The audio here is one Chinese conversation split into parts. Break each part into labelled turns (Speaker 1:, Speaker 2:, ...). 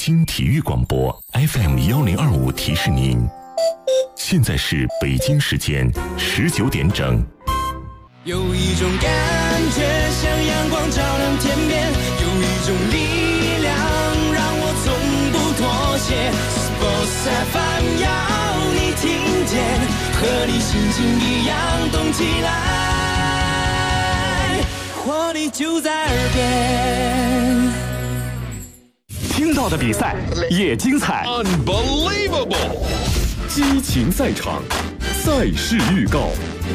Speaker 1: 京体育广播 FM1025提示您，现在是北京时间19点整。
Speaker 2: 有一种感觉像阳光照亮天边，有一种力量让我从不妥协。Sports FM 要你听见，和你心情一样动起来，活力就在耳边。
Speaker 3: 听到的比赛也精彩
Speaker 4: ，Unbelievable！
Speaker 3: 激情赛场，赛事预告。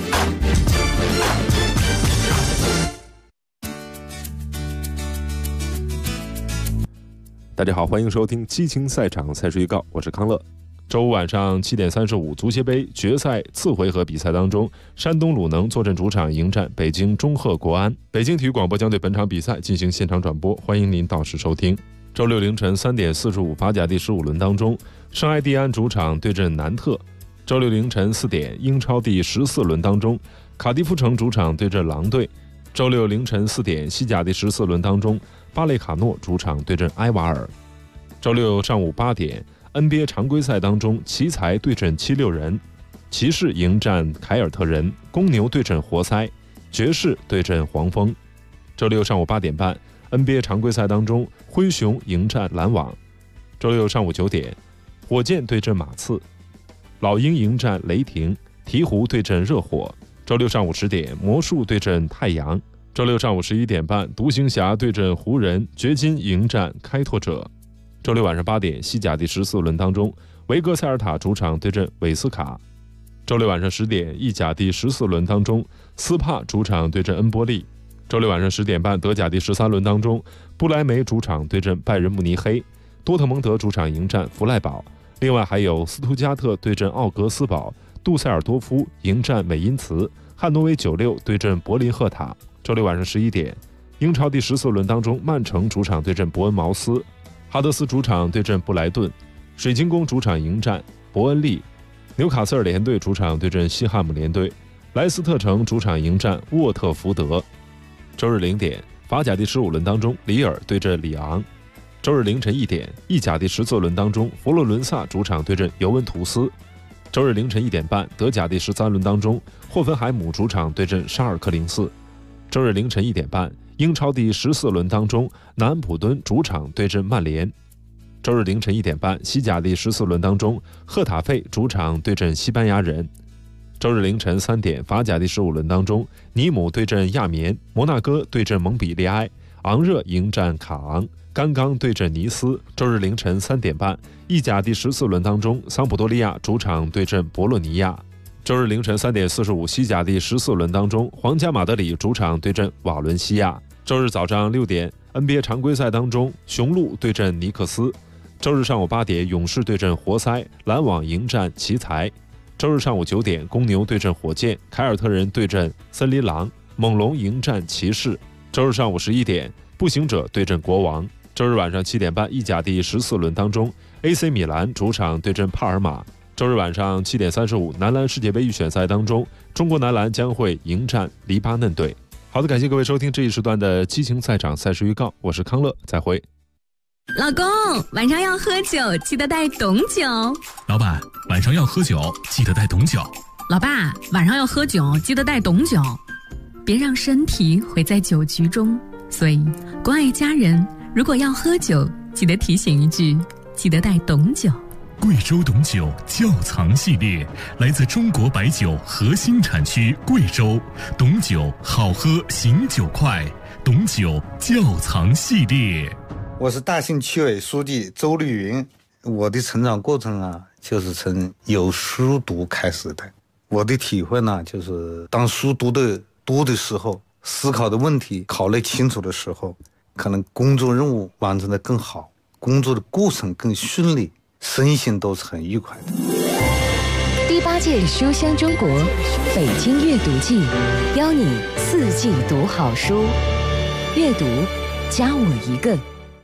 Speaker 5: 大家好，欢迎收听激情赛场赛事预告，我是康乐。周五晚上7点35，足协杯决赛次回合比赛当中，山东鲁能坐镇主场迎战北京中赫国安。北京体育广播将对本场比赛进行现场转播，欢迎您到时收听。周六凌晨3点45，法甲第15轮当中，圣埃蒂安主场对阵南特。周六凌晨4点，英超第14轮当中，卡迪夫城主场对阵狼队。周六凌晨4点，西甲第14轮当中，巴雷卡诺主场对阵埃瓦尔。周六上午8点，NBA 常规赛当中，奇才对阵76人，骑士迎战凯尔特人，公牛对阵活塞，爵士对阵黄蜂。周六上午8点半，NBA 常规赛当中，灰熊迎战篮网。周六上午9点，火箭对阵马刺，老鹰迎战雷霆，鹈鹕对阵热火。周六上午10点，魔术对阵太阳。周六上午11点半，独行侠对阵湖人，掘金迎战开拓者。周六晚上8点，西甲第14轮当中，维格塞尔塔主场对阵韦斯卡。周六晚上10点，意甲第14轮当中，斯帕主场对阵恩波利。周六晚上10点半，德甲第13轮当中，不莱梅主场对阵拜仁慕尼黑，多特蒙德主场迎战弗赖堡。另外还有斯图加特对阵奥格斯堡，杜塞尔多夫迎战美因茨，汉诺威96对阵柏林赫塔。周六晚上11点，英超第14轮当中，曼城主场对阵伯恩茅斯，哈德斯主场对阵布莱顿，水晶宫主场迎战伯恩利，纽卡斯尔联队主场对阵西汉姆联队，莱斯特城主场迎战沃特福德。周日0点，法甲第15轮当中，里尔对阵里昂。周日凌晨1点，意甲第14轮当中，佛罗伦萨主场对阵尤文图斯。周日凌晨1点半，德甲第13轮当中，霍芬海姆主场对阵沙尔克04。周日凌晨1点半，英超第14轮当中，南安普敦主场对阵曼联。周日凌晨1点半，西甲第14轮当中，赫塔费主场对阵西班牙人。周日凌晨3点，法甲第15轮当中，尼姆对阵亚眠，摩纳哥对阵蒙彼利埃，昂热迎战卡昂，甘刚对阵尼斯。周日凌晨3点半，意甲第14轮当中，桑普多利亚主场对阵博洛尼亚。周日凌晨3点45，西甲第14轮当中，皇家马德里主场对阵瓦伦西亚。周日早上6点 ，NBA 常规赛当中，雄鹿对阵尼克斯。周日上午8点，勇士对阵活塞，篮网迎战奇才。周日上午9点，公牛对阵火箭，凯尔特人对阵森林狼，猛龙迎战骑士。周日上午11点，步行者对阵国王。周日晚上7点半，意甲第14轮当中 ，AC 米兰主场对阵帕尔马。周日晚上7点35，男篮世界杯预选赛当中，中国男篮将会迎战黎巴嫩队。好的，感谢各位收听这一时段的激情赛场赛事预告，我是康乐，再会。
Speaker 6: 老公，晚上要喝酒，记得带董酒。
Speaker 7: 老板，晚上要喝酒，记得带董酒。
Speaker 6: 老爸，晚上要喝酒，记得带董酒。别让身体毁在酒局中。所以，关爱家人，如果要喝酒，记得提醒一句，记得带董酒。
Speaker 7: 贵州董酒窖藏系列，来自中国白酒核心产区贵州，董酒好喝醒酒快，董酒窖藏系列。
Speaker 8: 我是大兴区委书记周绿云，我的成长过程啊，就是从有书读开始的。我的体会呢，就是当书读的多的时候，思考的问题考虑清楚的时候，可能工作任务完成的更好，工作的过程更顺利，身心都是很愉快的。
Speaker 9: 第8届书香中国北京阅读季，邀你4季读好书，阅读加我一个。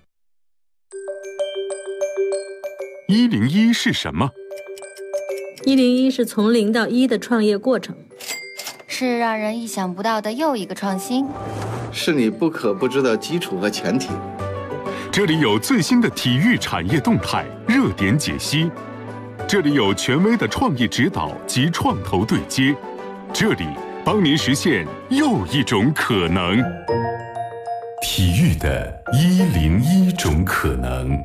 Speaker 3: 101是什么
Speaker 10: ？101是从0到1的创业过程，
Speaker 11: 是让人意想不到的又一个创新，
Speaker 12: 是你不可不知的基础和前提。
Speaker 7: 这里有最新的体育产业动态、热点解析，这里有权威的创意指导及创投对接，这里帮您实现又一种可能。
Speaker 1: 体育的101种可能。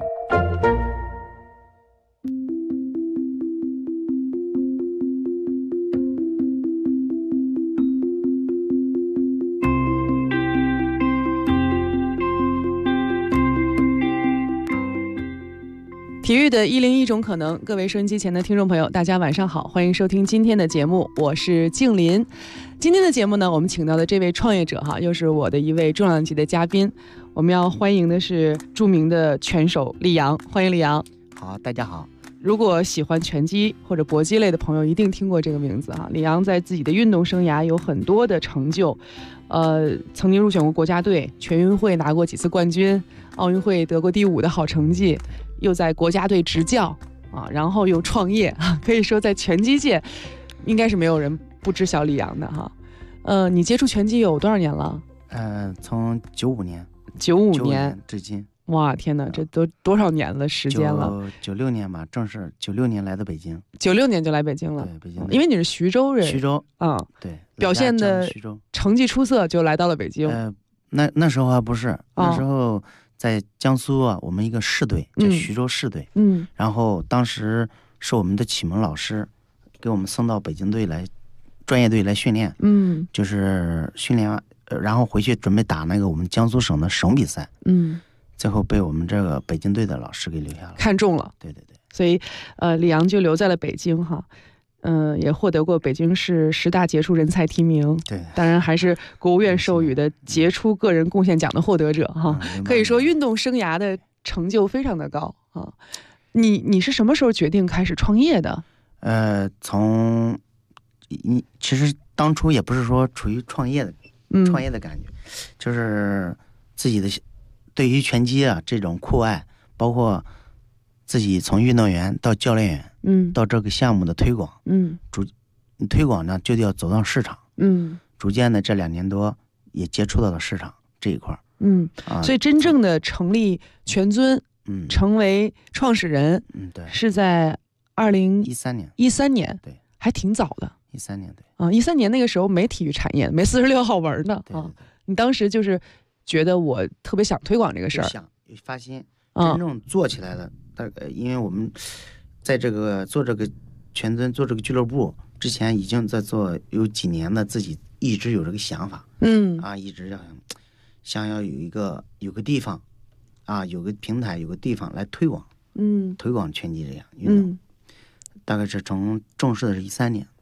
Speaker 4: 体育的101种可能，各位收音机前的听众朋友，大家晚上好，欢迎收听今天的节目，我是静林。今天的节目呢，我们请到的这位创业者又是我的一位重量级的嘉宾，我们要欢迎的是著名的拳手李阳，欢迎李阳。
Speaker 12: 好，大家好。
Speaker 4: 如果喜欢拳击或者搏击类的朋友，一定听过这个名字李阳在自己的运动生涯有很多的成就，曾经入选过国家队，全运会拿过几次冠军，奥运会得过第5的好成绩，又在国家队执教然后又创业可以说在拳击界应该是没有人不知晓李阳的你接触拳击有多少年了？
Speaker 12: 从95年至今。
Speaker 4: 哇，天哪，这都多少年了时间了
Speaker 12: ？96年吧，正是96年来的北京。
Speaker 4: 96年就来北京了。
Speaker 12: 对，北京。
Speaker 4: 因为你是徐州人。
Speaker 12: 徐州对，
Speaker 4: 表现的成绩出色，就来到了北京。
Speaker 12: 那时候还不是，那时候在江苏我们一个市队叫徐州市队，然后当时是我们的启蒙老师给我们送到北京队来，专业队来训练，就是训练完，然后回去准备打那个我们江苏省的省比赛，最后被我们这个北京队的老师给留下了，
Speaker 4: 看中了。
Speaker 12: 对，
Speaker 4: 所以李阳就留在了北京也获得过北京市10大杰出人才提名，
Speaker 12: 对，
Speaker 4: 当然还是国务院授予的杰出个人贡献奖的获得者可以说运动生涯的成就非常的高你是什么时候决定开始创业的？
Speaker 12: 其实当初也不是说处于创业的感觉，就是自己的对于拳击这种酷爱，包括自己从运动员到教练员，到这个项目的推广，推广呢就要走到市场，逐渐的这2年多也接触到了市场这一块，
Speaker 4: 所以真正的成立拳尊，成为创始人，
Speaker 12: 对，
Speaker 4: 是在2013年，
Speaker 12: 对，
Speaker 4: 还挺早的。
Speaker 12: 13年，对
Speaker 4: ，13年那个时候没体育产业，没46号文呢你当时就是觉得我特别想推广这个事儿，
Speaker 12: 发心真正做起来了。因为我们在这个做这个拳尊做这个俱乐部之前，已经在做有几年了，自己一直有这个想法，一直想要有个地方有个平台，有个地方来推广，推广拳击这样运动。大概是从正式的是13年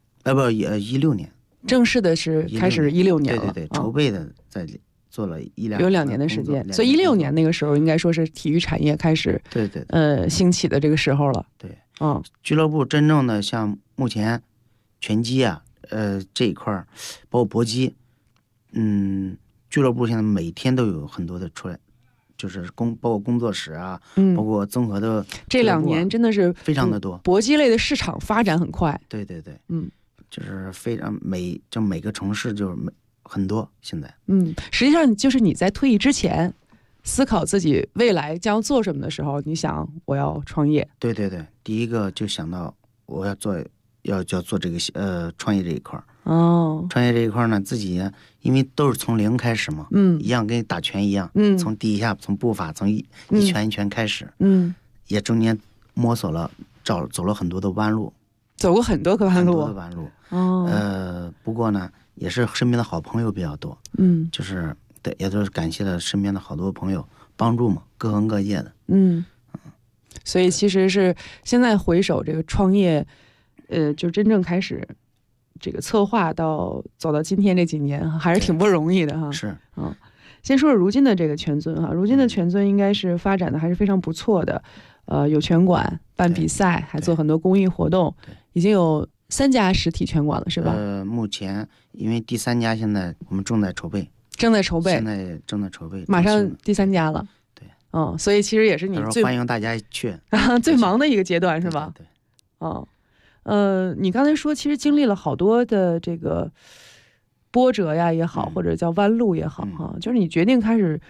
Speaker 12: ，16年，
Speaker 4: 正式的是开始16年了，
Speaker 12: 对，筹备的在做了
Speaker 4: 有2年的时间，所以16年那个时候应该说是体育产业开始兴起的这个时候了。
Speaker 12: 对，俱乐部真正的像目前拳击这一块，包括搏击，俱乐部现在每天都有很多的出来，就是包括工作室包括综合的。
Speaker 4: 这2年真的是
Speaker 12: 非常的多，
Speaker 4: 搏击类的市场发展很快。
Speaker 12: 对，就是非常每个城市就是很多现在。
Speaker 4: 实际上就是你在退役之前思考自己未来将做什么的时候，你想我要创业。
Speaker 12: 对，第一个就想到我要做这个创业这一块。创业这一块呢，自己因为都是从零开始嘛，一样跟打拳一样，从底下从步伐从一拳一拳开始，也中间摸索了走了很多的弯路，
Speaker 4: 走过很多个弯路。
Speaker 12: 不过呢，也是身边的好朋友比较多，就是也都是感谢了身边的好多朋友帮助嘛，各行各业的。
Speaker 4: 所以其实是现在回首这个创业，就真正开始这个策划到走到今天这几年，还是挺不容易的
Speaker 12: 是
Speaker 4: 先说说如今的这个拳尊如今的拳尊应该是发展的还是非常不错的，有拳馆办比赛，还做很多公益活动，已经有3家实体拳馆了，是吧？
Speaker 12: 目前因为第3家现在我们正在筹备，
Speaker 4: 现在正
Speaker 12: 在筹备，
Speaker 4: 马上第3家了。
Speaker 12: 对，
Speaker 4: 所以其实也是你
Speaker 12: 欢迎大家去
Speaker 4: 最忙的一个阶段，是吧？
Speaker 12: 对，
Speaker 4: 你刚才说其实经历了好多的这个波折呀也好，或者叫弯路也好就是你决定开始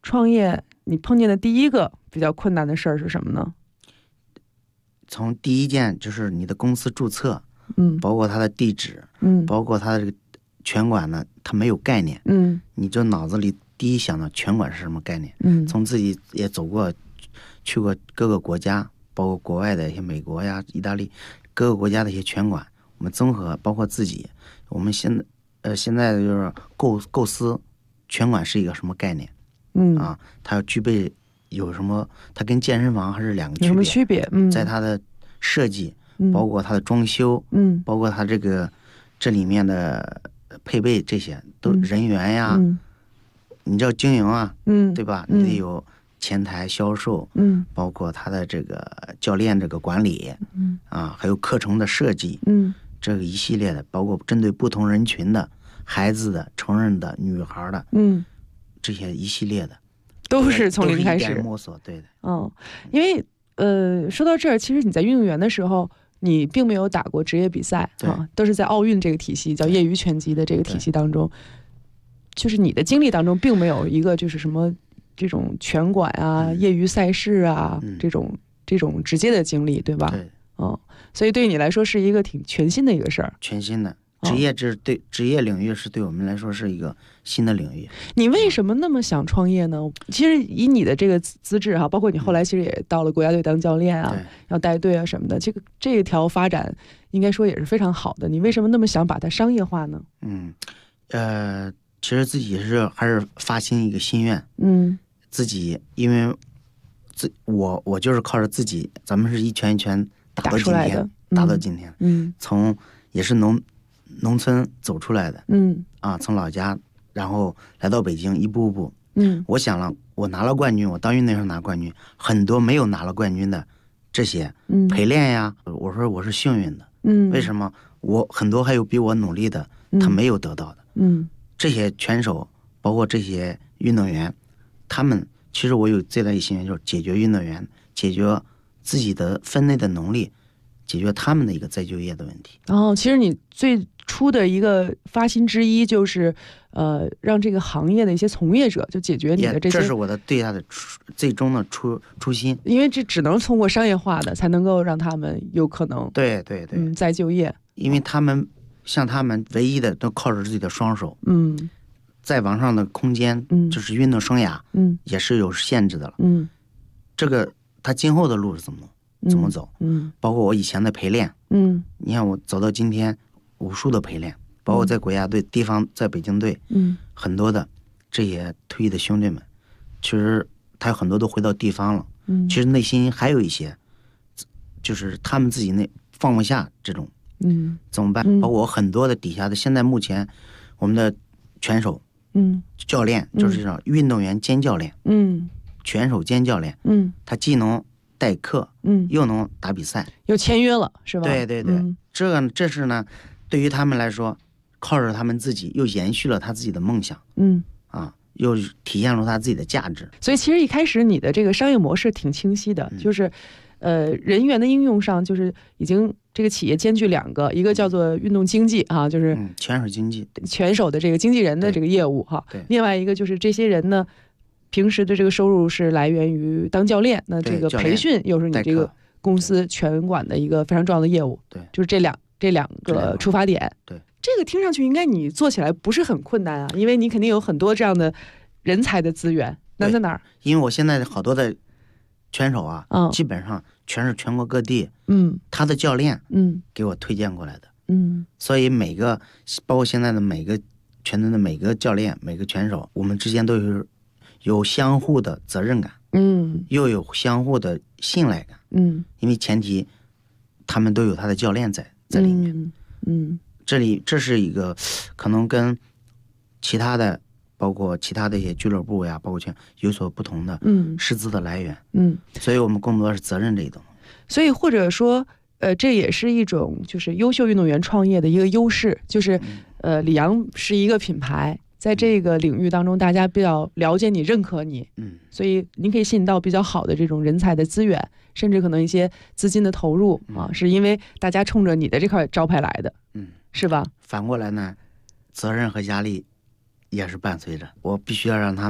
Speaker 4: 创业你碰见的第一个比较困难的事儿是什么呢？
Speaker 12: 从第一件就是你的公司注册，包括它的地址，包括它的这个拳馆呢，它没有概念，你就脑子里第一想到拳馆是什么概念，从自己也去过各个国家，包括国外的一些美国呀、意大利各个国家的一些拳馆，我们综合包括自己，我们现在就是构思拳馆是一个什么概念，它要具备有什么，它跟健身房还是两个区别，
Speaker 4: 有什么区别？
Speaker 12: 在它的设计，包括它的装修，包括它这里面的配备，这些都人员呀，你知道经营啊，对吧？你得有前台销售，包括他的这个教练这个管理，还有课程的设计，这个一系列的，包括针对不同人群的孩子的、成人的、女孩的，这些一系列的。
Speaker 4: 都是从零开始
Speaker 12: 摸索，对的。
Speaker 4: 因为说到这儿，其实你在运动员的时候，你并没有打过职业比赛啊，都是在奥运这个体系，叫业余拳击的这个体系当中，就是你的经历当中，并没有一个就是什么这种拳馆啊、业余赛事啊这种直接的经历，对吧？
Speaker 12: 对，
Speaker 4: 所以对于你来说是一个挺全新的一个事儿，
Speaker 12: 全新的。职业领域是对我们来说是一个新的领域。
Speaker 4: 你为什么那么想创业呢？其实以你的这个资质哈，包括你后来其实也到了国家队当教练啊，要带队啊什么的，这条发展应该说也是非常好的。你为什么那么想把它商业化呢？
Speaker 12: 其实自己还是发心一个心愿，自己因为我就是靠着自己，咱们是一拳一拳打到今天，打到今天，从也是农村走出来的，从老家然后来到北京，一步步，我想了，我拿了冠军，我当运动员拿冠军，很多没有拿了冠军的这些陪练呀，我说我是幸运的，为什么？我很多还有比我努力的，他没有得到的，这些拳手包括这些运动员，他们其实我有最大的心愿，就是解决运动员，解决自己的分内的能力，解决他们的一个再就业的问题。
Speaker 4: 其实你最初的一个发心之一就是，让这个行业的一些从业者就解决你的这些，
Speaker 12: 这是我的最大的最终的初心。
Speaker 4: 因为这只能通过商业化的，才能够让他们有可能
Speaker 12: 对
Speaker 4: 再就业。
Speaker 12: 因为他们唯一的都靠着自己的双手，在网上的空间，就是运动生涯，也是有限制的了，这个他今后的路是怎么走？包括我以前的陪练，你看我走到今天，无数的陪练，包括在国家队、地方，在北京队，很多的这些退役的兄弟们，其实他有很多都回到地方了，其实内心还有一些，就是他们自己放不下这种，怎么办？包括我很多的底下的，现在目前我们的拳手，教练就是这种运动员兼教练，拳手兼教练，他既能代课，又能打比赛，
Speaker 4: 又签约了，是吧？
Speaker 12: 对，这是呢，对于他们来说，靠着他们自己又延续了他自己的梦想，又体现出他自己的价值。
Speaker 4: 所以其实一开始你的这个商业模式挺清晰的，就是人员的应用上，就是已经这个企业兼具两个，一个叫做运动经济啊，就是
Speaker 12: 拳手经济，
Speaker 4: 拳手的这个经纪人的这个业务哈。另外一个就是这些人呢，平时的这个收入是来源于当教练，那这个培训又是你这个公司拳馆的一个非常重要的业务。
Speaker 12: 对，
Speaker 4: 就是这两个出发点。
Speaker 12: 对，
Speaker 4: 这个听上去应该你做起来不是很困难啊，因为你肯定有很多这样的人才的资源。难在哪儿？
Speaker 12: 因为我现在好多的拳手啊，基本上全是全国各地，他的教练，给我推荐过来的，所以包括现在的每个拳队的每个教练、每个拳手，我们之间都有相互的责任感，又有相互的信赖感，因为前提他们都有他的教练在里面，这是一个可能跟其他的。包括其他的一些俱乐部呀，包括有所不同的师资的来源，所以我们更多是责任这一种。
Speaker 4: 所以或者说，这也是一种就是优秀运动员创业的一个优势，就是里昂是一个品牌，在这个领域当中，大家比较了解你、认可你，所以您可以吸引到比较好的这种人才的资源，甚至可能一些资金的投入啊，是因为大家冲着你的这块招牌来的，是吧？
Speaker 12: 反过来呢，责任和压力也是伴随着，我必须要让他们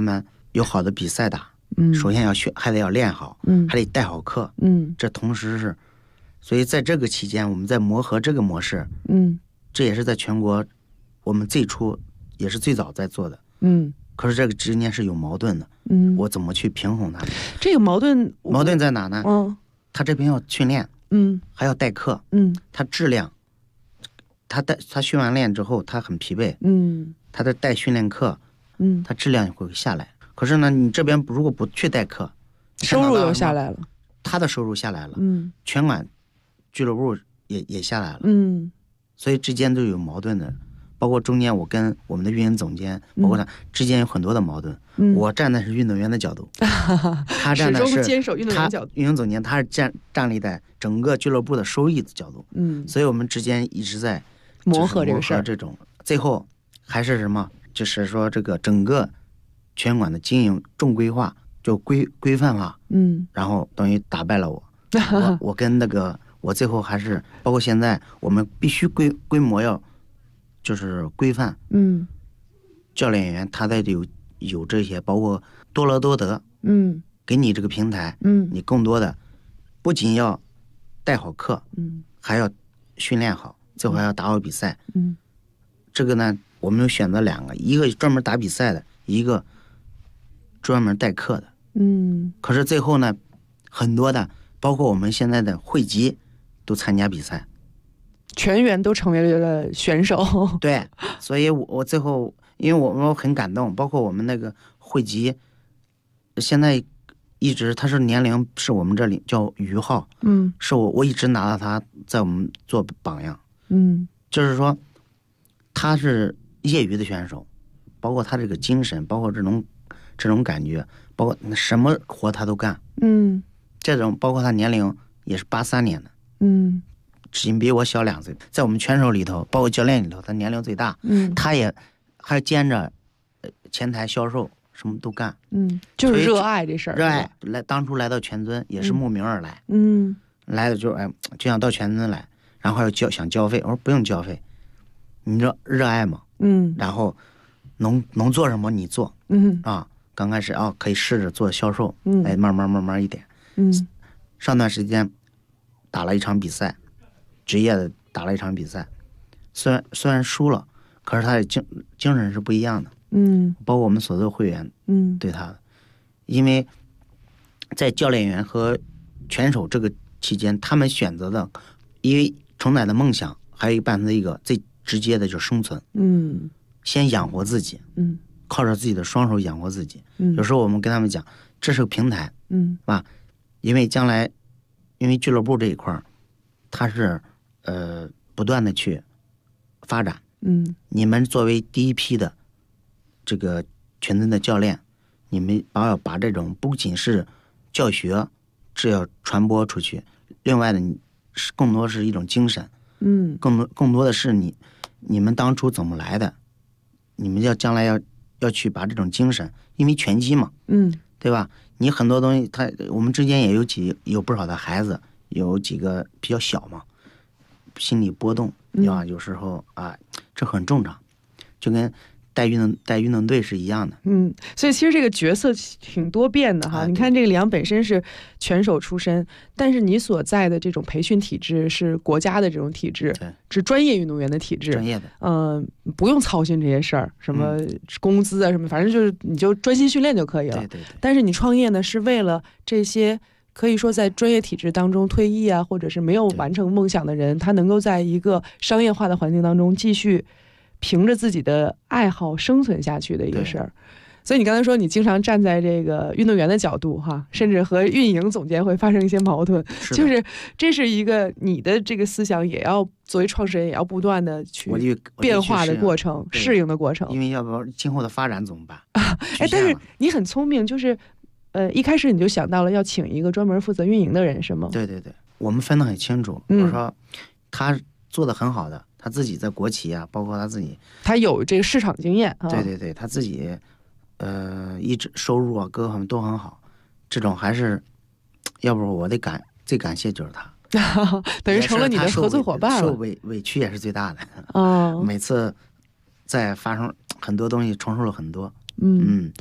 Speaker 12: 有好的比赛打，
Speaker 4: 嗯，
Speaker 12: 首先还得要练好，
Speaker 4: 嗯，
Speaker 12: 还得带好课，
Speaker 4: 嗯，
Speaker 12: 这同时是，所以在这个期间，我们在磨合这个模式，
Speaker 4: 嗯，
Speaker 12: 这也是在全国我们最初也是最早在做的，
Speaker 4: 嗯，
Speaker 12: 可是这个之间是有矛盾的，
Speaker 4: 嗯，
Speaker 12: 我怎么去平衡它们？
Speaker 4: 这个矛盾
Speaker 12: 在哪呢？他这边要训练，还要代课，他质量，他训完练之后他很疲惫，他在带训练课，他质量会下来。可是呢，你这边如果不去代课，
Speaker 4: 收入又下来了，
Speaker 12: 他的收入下来了，拳馆俱乐部也下来了，所以之间都有矛盾的。包括中间我跟我们的运营总监，包括他之间有很多的矛盾。我站的是运动员的角度，他站的是
Speaker 4: 坚守运动员角度。
Speaker 12: 运营总监他是站立在整个俱乐部的收益的角度。所以我们之间一直在
Speaker 4: 磨合这个事儿。
Speaker 12: 这种最后还是什么？就是说这个整个拳馆的经营重规划就规范化。然后等于打败了我。我跟那个我最后还是包括现在我们必须规模要。就是规范，教练员他得有这些，包括多劳多得，给你这个平台，你更多的不仅要带好课，还要训练好，最后还要打好比赛，这个呢，我们有选择2个，一个专门打比赛的，一个专门代课的，可是最后呢，很多的，包括我们现在的会籍都参加比赛。
Speaker 4: 全员都成为了选手，
Speaker 12: 对，所以我最后，因为我很感动，包括我们那个会籍，现在一直他是年龄是我们这里叫于浩，是我一直拿到他在我们做榜样，就是说他是业余的选手，包括他这个精神，包括这种感觉，包括什么活他都干，这种包括他年龄也是83年的，仅比我小2岁，在我们拳手里头，包括教练里头，他年龄最大。他也还兼着前台销售，什么都干。
Speaker 4: 就是热爱这事儿。
Speaker 12: 热爱当初来到全尊也是慕名而来。来的就就想到全尊来，然后还有想交费，我说不用交费，你知道热爱嘛。然后能做什么你做。刚开始可以试着做销售，慢慢一点。上段时间打了一场比赛。职业的打了一场比赛，虽然输了，可是他的精神是不一样的。包括我们所有会员，对他的，因为在教练员和拳手这个期间，他们选择的，因为承载的梦想，还有伴随一个最直接的就是生存。先养活自己，靠着自己的双手养活自己。有时候我们跟他们讲，这是个平台，吧？因为将来，因为俱乐部这一块它是。不断的去发展，你们作为第一批的这个拳尊的教练，你们要把这种不仅是教学，这要传播出去，另外呢，更多是一种精神，更多的是你们当初怎么来的，你们将来要去把这种精神，因为拳击嘛，对吧？你很多东西，我们之间也有不少的孩子，有几个比较小嘛。心理波动有时候这很正常，就跟带运动队是一样的。
Speaker 4: 所以其实这个角色挺多变的哈。你看这个李阳本身是拳手出身，但是你所在的这种培训体制是国家的这种体制，是专业运动员的体制，
Speaker 12: 专业的，
Speaker 4: 不用操心这些事儿，什么工资啊什么，反正就是你就专心训练就可以了。
Speaker 12: 对。
Speaker 4: 但是你创业呢，是为了这些。可以说在专业体制当中退役啊，或者是没有完成梦想的人，他能够在一个商业化的环境当中继续凭着自己的爱好生存下去的一个事儿。所以你刚才说你经常站在这个运动员的角度哈，甚至和运营总监会发生一些矛盾，就是这是一个你的这个思想也要作为创始人也要不断的去变化的过程，适应的过程，
Speaker 12: 因为要不然今后的发展怎么办？
Speaker 4: 但是你很聪明，就是一开始你就想到了要请一个专门负责运营的人，是吗？
Speaker 12: 对，我们分得很清楚。我说他做得很好的，他自己在国企啊，包括他自己，
Speaker 4: 他有这个市场经验。
Speaker 12: 对，他自己一直收入啊各方面都很好，这种还是要不我最感谢就是他，
Speaker 4: 等于成了你的合作伙伴了。
Speaker 12: 受委屈也是最大的。每次在发生很多东西，承受了很多。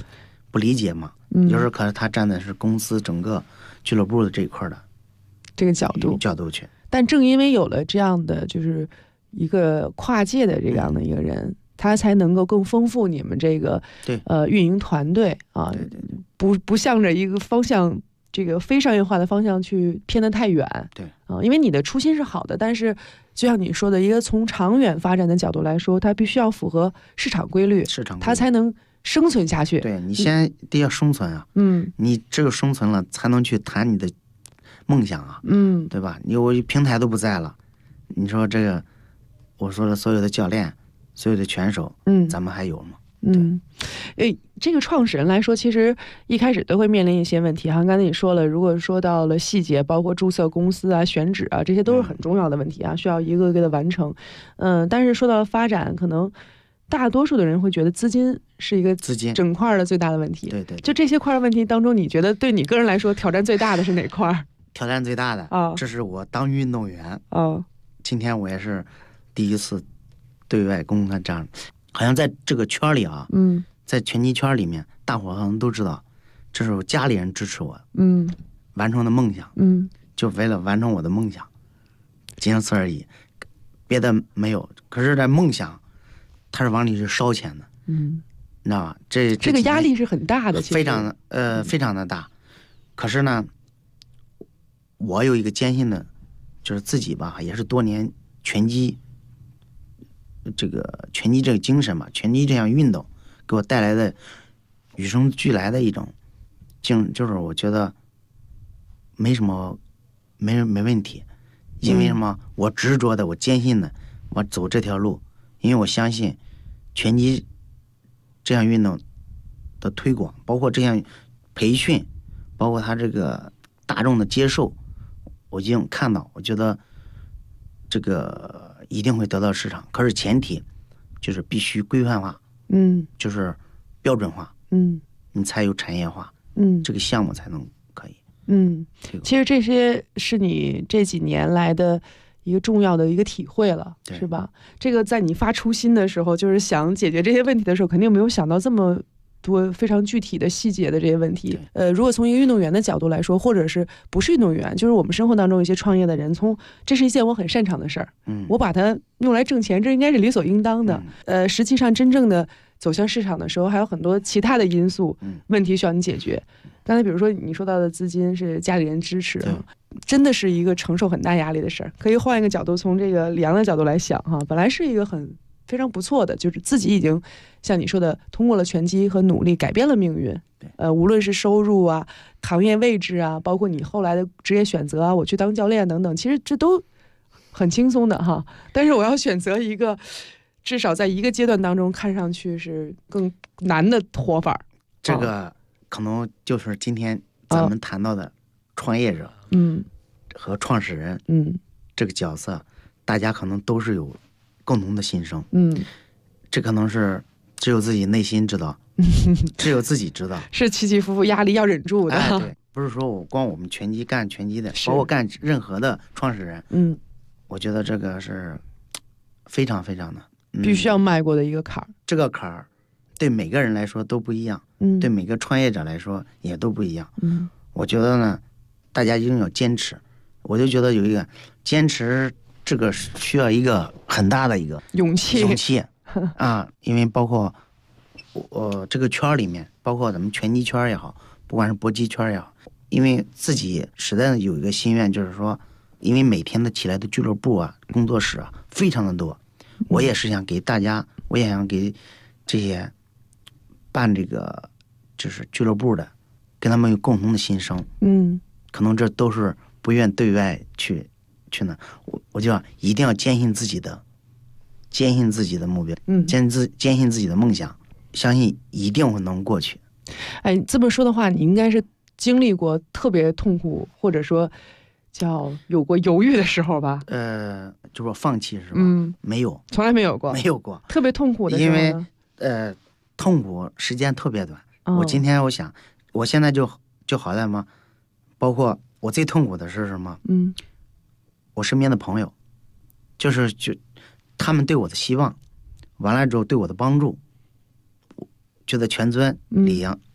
Speaker 12: 不理解嘛。有时候可能他站的是公司整个俱乐部的这一块的
Speaker 4: 这个角度去。但正因为有了这样的就是一个跨界的这样的一个人，他才能够更丰富你们这个运营团队啊，不向着一个方向，这个非商业化的方向去偏得太远。
Speaker 12: 对
Speaker 4: 啊，因为你的初心是好的，但是就像你说的，一个从长远发展的角度来说，它必须要符合市场规律，它才能生存下去。
Speaker 12: 对，你先得要生存啊，你只有生存了，才能去谈你的梦想啊，对吧？我平台都不在了，你说这个，我说的所有的教练，所有的拳手，咱们还有吗？
Speaker 4: 这个创始人来说，其实一开始都会面临一些问题哈。刚才你说了，如果说到了细节，包括注册公司啊、选址啊，这些都是很重要的问题啊，需要一个个的完成。但是说到发展，可能大多数的人会觉得资金是一个整块的最大的问题。
Speaker 12: 对，
Speaker 4: 就这些块的问题当中，你觉得对你个人来说挑战最大的是哪块？
Speaker 12: 挑战最大的这是我当运动员今天我也是第一次对外公开这样。好像在这个圈里啊，在拳击圈里面，大伙好像都知道，这是我家里人支持我，完成的梦想，就为了完成我的梦想，仅此而已，别的没有。可是这梦想，它是往里是烧钱的，你知道吧？这
Speaker 4: 个压力是很大的，
Speaker 12: 非常的大。可是呢，我有一个坚信的，就是自己吧，也是多年拳击这个精神嘛，拳击这项运动给我带来的与生俱来的一种就是我觉得没问题，因为什么？我执着的，我坚信的，我走这条路，因为我相信拳击这项运动的推广，包括这项培训，包括他这个大众的接受，我已经看到，我觉得这个一定会得到市场。可是前提就是必须规范化，就是标准化，你才有产业化，这个项目才能可以。
Speaker 4: 其实这些是你这几年来的一个重要的一个体会了，是吧？这个在你发初心的时候，就是想解决这些问题的时候，肯定没有想到这么多非常具体的细节的这些问题。如果从一个运动员的角度来说，或者是不是运动员，就是我们生活当中一些创业的人，这是一件我很擅长的事儿，我把它用来挣钱，这应该是理所应当的。实际上真正的走向市场的时候，还有很多其他的因素、问题需要你解决。刚才比如说你说到的资金是家里人支持，真的是一个承受很大压力的事儿。可以换一个角度，从这个李阳的角度来想哈，本来是一个非常不错的，就是自己已经像你说的，通过了拳击和努力改变了命运。无论是收入啊、行业位置啊，包括你后来的职业选择啊，我去当教练等等，其实这都很轻松的哈。但是我要选择一个至少在一个阶段当中看上去是更难的活法。
Speaker 12: 这个可能就是今天咱们谈到的创业者，和创始人，这个角色，大家可能都是有共同的心声，这可能是只有自己内心知道，只有自己知道，
Speaker 4: 是起起伏伏，压力要忍住的。
Speaker 12: 对，不是说我们拳击干拳击的，包括干任何的创始人，我觉得这个是非常非常的
Speaker 4: 必须要迈过的一个坎儿。
Speaker 12: 这个坎儿对每个人来说都不一样，对每个创业者来说也都不一样。我觉得呢，大家一定要坚持。我就觉得有一个坚持，这个需要一个很大的一个
Speaker 4: 勇气
Speaker 12: 啊，因为包括我这个圈里面，包括咱们拳击圈也好，不管是搏击圈也好，因为自己实在有一个心愿，就是说，因为每天的起来的俱乐部啊、工作室啊非常的多，我也是想给大家，我也想给这些办这个就是俱乐部的，跟他们有共同的心声。可能这都是不愿对外去呢，我就一定要坚信自己的目标，坚信自己的梦想，相信一定会能过去。
Speaker 4: 哎，这么说的话，你应该是经历过特别痛苦，或者说叫有过犹豫的时候吧？
Speaker 12: 就说放弃是吧？没有，
Speaker 4: 从来没有过，
Speaker 12: 没有过
Speaker 4: 特别痛苦的时候。
Speaker 12: 因为痛苦时间特别短。我今天我想，我现在就好在吗？包括我最痛苦的是什么？我身边的朋友，就他们对我的希望，完了之后对我的帮助，觉得全尊李阳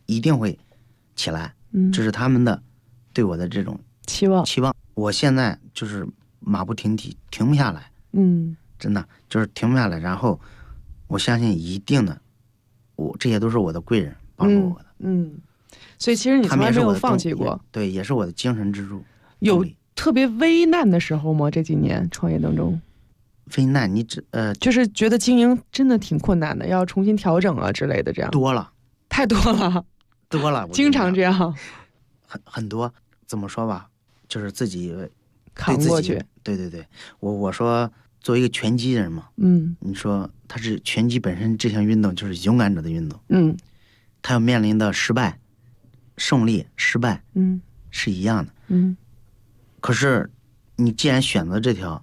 Speaker 12: 一定会起来，这是他们的对我的这种
Speaker 4: 期望。
Speaker 12: 我现在就是马不停蹄，停不下来，真的就是停不下来。然后我相信一定的，这些都是我的贵人帮助我的，
Speaker 4: 所以其实你从来没有放弃过，
Speaker 12: 对，也是我的精神支柱。
Speaker 4: 有特别危难的时候吗？这几年创业当中？
Speaker 12: 危难，
Speaker 4: 就是觉得经营真的挺困难的，要重新调整啊之类的，这样
Speaker 12: 多了，
Speaker 4: 太多了，经常这样，
Speaker 12: 很多。怎么说吧，就是自己
Speaker 4: 扛过去。
Speaker 12: 对，我说作为一个拳击人嘛，你说他是拳击本身这项运动就是勇敢者的运动，他要面临的失败、胜利、失败，是一样的，可是你既然选择这条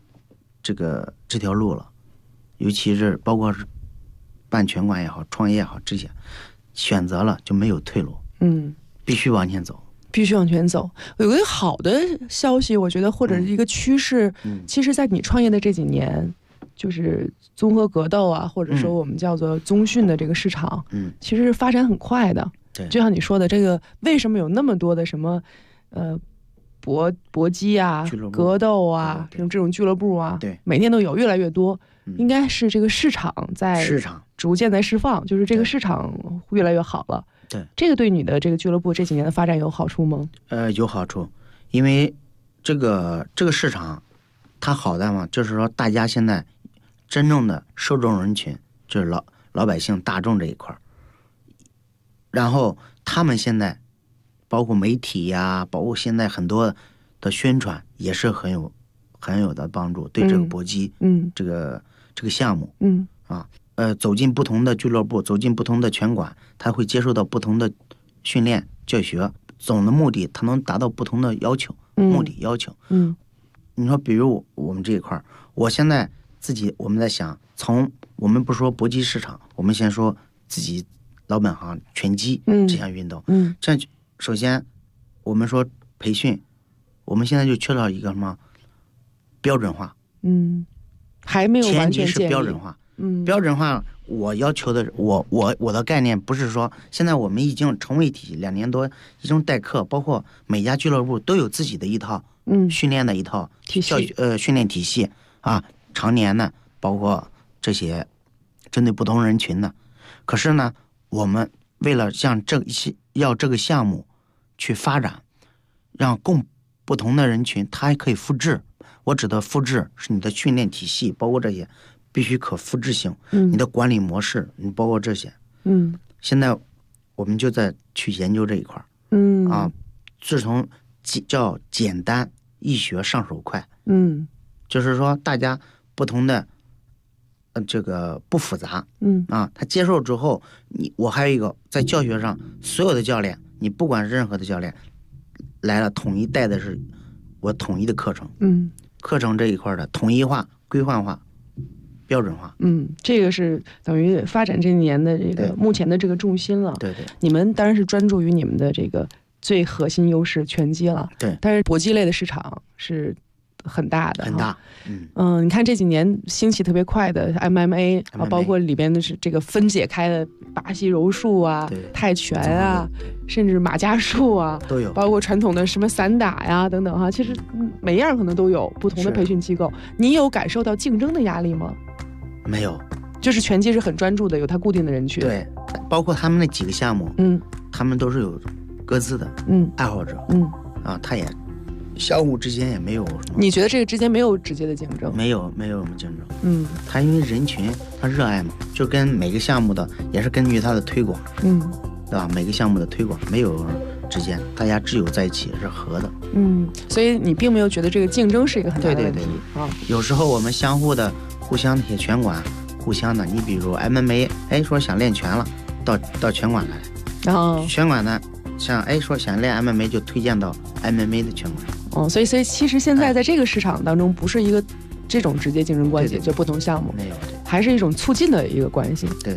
Speaker 12: 路了，尤其是包括是办拳馆也好，创业也好，这些选择了就没有退路，必须往前走。有个好的消息，我觉得或者是一个趋势，其实在你创业的这几年，就是综合格斗啊，或者说我们叫做综训的这个市场，其实是发展很快的。 对，
Speaker 4: 就像你说的，这个为什么有那么多的什么搏击啊、格斗啊，这种俱乐部啊，
Speaker 12: 对，
Speaker 4: 每天都有，越来越多，应该是这个市场逐渐在释放，就是这个市场越来越好了。
Speaker 12: 对，
Speaker 4: 这个对你的这个俱乐部这几年的发展有好处吗？
Speaker 12: 有好处，因为这个市场它好在嘛，就是说大家现在真正的受众人群就是老百姓大众这一块，然后他们现在包括媒体呀，包括现在很多的宣传也是很有的帮助，对这个搏击，这个项目，走进不同的俱乐部，走进不同的拳馆，他会接受到不同的训练教学，总的目的他能达到不同的要求，目的要求。你说比如我们这一块，我现在我们在想，我们不说搏击市场，我们先说自己老本行拳击这项运动。这样首先我们说培训，我们现在就缺少一个什么标准化，
Speaker 4: 还没有完全
Speaker 12: 建立，前提是标准化。标准化，我要求的，我的概念不是说，现在我们已经成为体系2年多，已经代课，包括每家俱乐部都有自己的一套训练的一套训练体系啊，常年呢，包括这些针对不同人群的。可是呢，我们为了向这个项目去发展，让供不同的人群，他还可以复制。我指的复制是你的训练体系，包括这些。必须可复制性，你的管理模式，你包括这些，现在我们就在去研究这一块，自从叫简单易学上手快，就是说大家不同的，这个不复杂，他接受之后，我还有一个在教学上，所有的教练，你不管是任何的教练来了，统一带的是我统一的课程，课程这一块的统一化、规范化。标准化，
Speaker 4: 这个是等于发展这几年的这个目前的这个重心了。
Speaker 12: 对，
Speaker 4: 你们当然是专注于你们的这个最核心优势拳击了。
Speaker 12: 对，
Speaker 4: 但是搏击类的市场是很大的，
Speaker 12: 很大。
Speaker 4: 你看这几年兴起特别快的 MMA 啊，包括里边的是这个分解开的巴西柔术啊、泰拳啊，甚至马伽术啊
Speaker 12: 都有，
Speaker 4: 包括传统的什么散打呀等等哈，其实每样可能都有不同的培训机构。你有感受到竞争的压力吗？
Speaker 12: 没有，
Speaker 4: 就是拳击是很专注的，有它固定的人群。
Speaker 12: 对，包括他们那几个项目，他们都是有各自的爱好者，他也相互之间也没有什么。
Speaker 4: 你觉得这个之间没有直接的竞争？
Speaker 12: 没有什么竞争。他因为人群他热爱嘛，就跟每个项目的也是根据他的推广，对吧？每个项目的推广没有之间，大家挚友在一起是和的。
Speaker 4: 所以你并没有觉得这个竞争是一个很大的问题。
Speaker 12: 对，有时候我们相互的。互相铁拳馆，互相的，你比如 MMA， 说想练拳了，到拳馆来，拳馆呢，像说想练 MMA 就推荐到 MMA 的拳馆。
Speaker 4: 所以其实现在在这个市场当中，不是一个这种直接竞争关系，就不同项目
Speaker 12: 没有，
Speaker 4: 还是一种促进的一个关系。
Speaker 12: 对。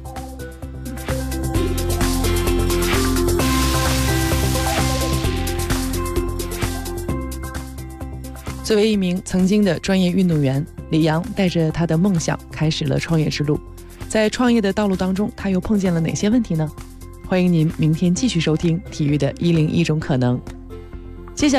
Speaker 4: 作为一名曾经的专业运动员，李阳带着他的梦想开始了创业之路。在创业的道路当中，他又碰见了哪些问题呢？ 欢迎您明天继续收听体育的101种可能。